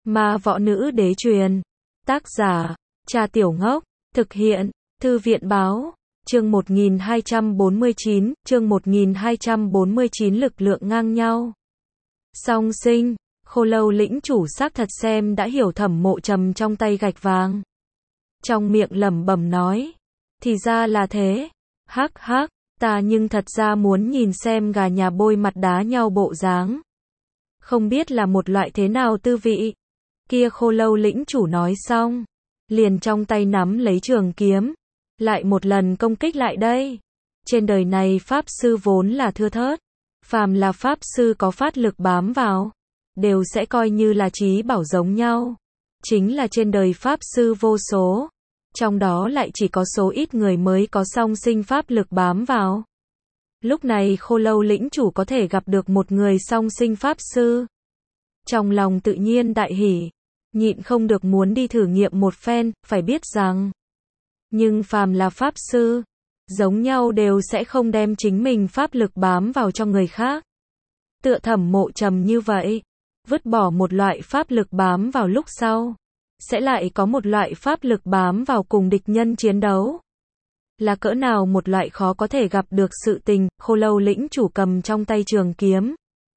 Ma võ nữ đế truyền. Tác giả, Trà Tiểu Ngốc. Thực hiện, Thư viện báo. Chương 1249, lực lượng ngang nhau. Song sinh, Khô Lâu lĩnh chủ xác thật xem đã hiểu Thẩm Mộ Trầm trong tay gạch vàng. Trong miệng lẩm bẩm nói, thì ra là thế. Hắc hắc, ta nhưng thật ra muốn nhìn xem gà nhà bôi mặt đá nhau bộ dáng. Không biết là một loại thế nào tư vị. Kia Khô Lâu lĩnh chủ nói xong, liền trong tay nắm lấy trường kiếm, lại một lần công kích lại đây. Trên đời này pháp sư vốn là thưa thớt, phàm là pháp sư có phát lực bám vào, đều sẽ coi như là trí bảo giống nhau. Chính là trên đời pháp sư vô số, trong đó lại chỉ có số ít người mới có song sinh pháp lực bám vào. Lúc này Khô Lâu lĩnh chủ có thể gặp được một người song sinh pháp sư. Trong lòng tự nhiên đại hỉ, nhịn không được muốn đi thử nghiệm một phen, phải biết rằng, nhưng phàm là pháp sư, giống nhau đều sẽ không đem chính mình pháp lực bám vào cho người khác. Tựa Thẩm Mộ Trầm như vậy, vứt bỏ một loại pháp lực bám vào lúc sau, sẽ lại có một loại pháp lực bám vào cùng địch nhân chiến đấu. Là cỡ nào một loại khó có thể gặp được sự tình. Khô Lâu lĩnh chủ cầm trong tay trường kiếm,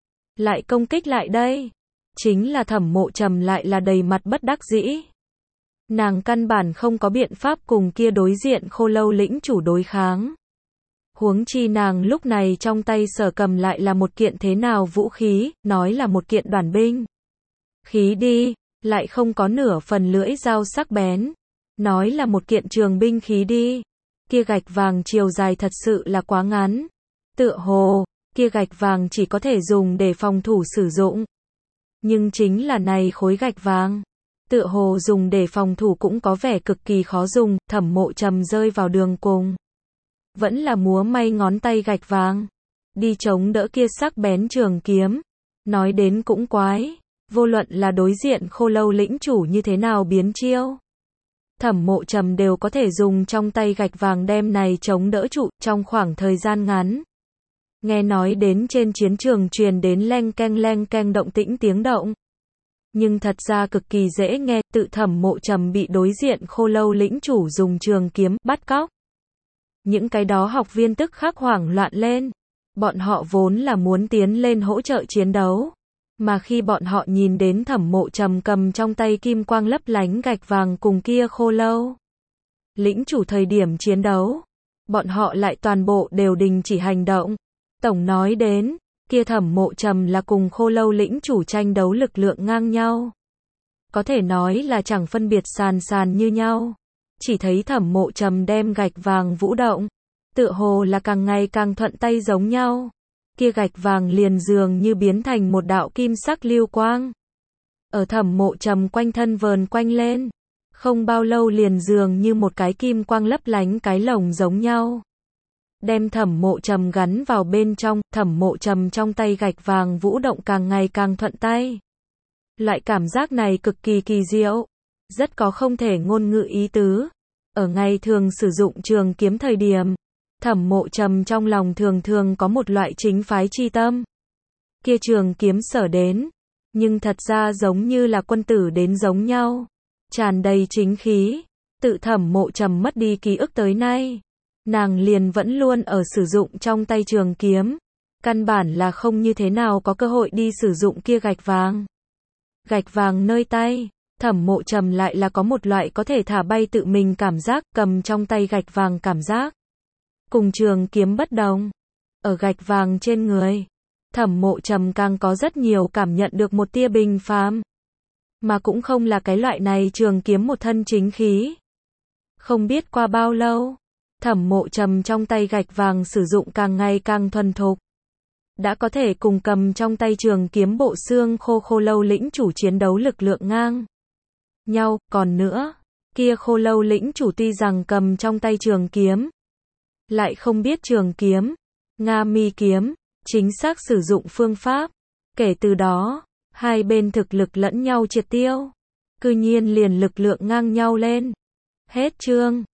lại công kích lại đây. Chính là Thẩm Mộ Trầm lại là đầy mặt bất đắc dĩ. Nàng căn bản không có biện pháp cùng kia đối diện Khô Lâu lĩnh chủ đối kháng. Huống chi nàng lúc này trong tay sở cầm lại là một kiện thế nào vũ khí, nói là một kiện đoản binh khí đi, lại không có nửa phần lưỡi dao sắc bén. Nói là một kiện trường binh khí đi, kia gạch vàng chiều dài thật sự là quá ngắn. Tựa hồ, kia gạch vàng chỉ có thể dùng để phòng thủ sử dụng. Nhưng chính là này khối gạch vàng, tựa hồ dùng để phòng thủ cũng có vẻ cực kỳ khó dùng. Thẩm Mộ Trầm rơi vào đường cùng, vẫn là múa may ngón tay gạch vàng, đi chống đỡ kia sắc bén trường kiếm. Nói đến cũng quái, vô luận là đối diện Khô Lâu lĩnh chủ như thế nào biến chiêu, Thẩm Mộ Trầm đều có thể dùng trong tay gạch vàng đem này chống đỡ trụ. Trong khoảng thời gian ngắn, nghe nói đến trên chiến trường truyền đến leng keng động tĩnh tiếng động. Nhưng thật ra cực kỳ dễ nghe. Tự Thẩm Mộ Trầm bị đối diện Khô Lâu lĩnh chủ dùng trường kiếm bắt cóc. Những cái đó học viên tức khắc hoảng loạn lên. Bọn họ vốn là muốn tiến lên hỗ trợ chiến đấu, mà khi bọn họ nhìn đến Thẩm Mộ Trầm cầm trong tay kim quang lấp lánh gạch vàng cùng kia Khô Lâu lĩnh chủ thời điểm chiến đấu, bọn họ lại toàn bộ đều đình chỉ hành động. Tổng nói đến, kia Thẩm Mộ Trầm là cùng Khô Lâu lĩnh chủ tranh đấu lực lượng ngang nhau. Có thể nói là chẳng phân biệt sàn như nhau. Chỉ thấy Thẩm Mộ Trầm đem gạch vàng vũ động, tựa hồ là càng ngày càng thuận tay giống nhau. Kia gạch vàng liền dường như biến thành một đạo kim sắc lưu quang, ở Thẩm Mộ Trầm quanh thân vờn quanh lên. Không bao lâu liền dường như một cái kim quang lấp lánh cái lồng giống nhau, đem Thẩm Mộ Trầm gắn vào bên trong. Thẩm Mộ Trầm trong tay gạch vàng vũ động càng ngày càng thuận tay. Loại cảm giác này cực kỳ kỳ diệu, rất có không thể ngôn ngữ ý tứ. Ở ngày thường sử dụng trường kiếm thời điểm, Thẩm Mộ Trầm trong lòng thường thường có một loại chính phái chi tâm. Kia trường kiếm sở đến, nhưng thật ra giống như là quân tử đến giống nhau, tràn đầy chính khí. Tự Thẩm Mộ Trầm mất đi ký ức tới nay, nàng liền vẫn luôn ở sử dụng trong tay trường kiếm, căn bản là không như thế nào có cơ hội đi sử dụng kia gạch vàng. Gạch vàng nơi tay, Thẩm Mộ Trầm lại là có một loại có thể thả bay tự mình cảm giác. Cầm trong tay gạch vàng cảm giác cùng trường kiếm bất đồng. Ở gạch vàng trên người, Thẩm Mộ Trầm càng có rất nhiều cảm nhận được một tia bình phàm, mà cũng không là cái loại này trường kiếm một thân chính khí. Không biết qua bao lâu, Thẩm Mộ Trầm trong tay gạch vàng sử dụng càng ngày càng thuần thục, đã có thể cùng cầm trong tay trường kiếm bộ xương Khô Lâu lĩnh chủ chiến đấu lực lượng ngang nhau. Còn nữa, kia Khô Lâu lĩnh chủ tuy rằng cầm trong tay trường kiếm, lại không biết trường kiếm, Nga Mi kiếm, chính xác sử dụng phương pháp. Kể từ đó, hai bên thực lực lẫn nhau triệt tiêu, cư nhiên liền lực lượng ngang nhau lên. Hết chương.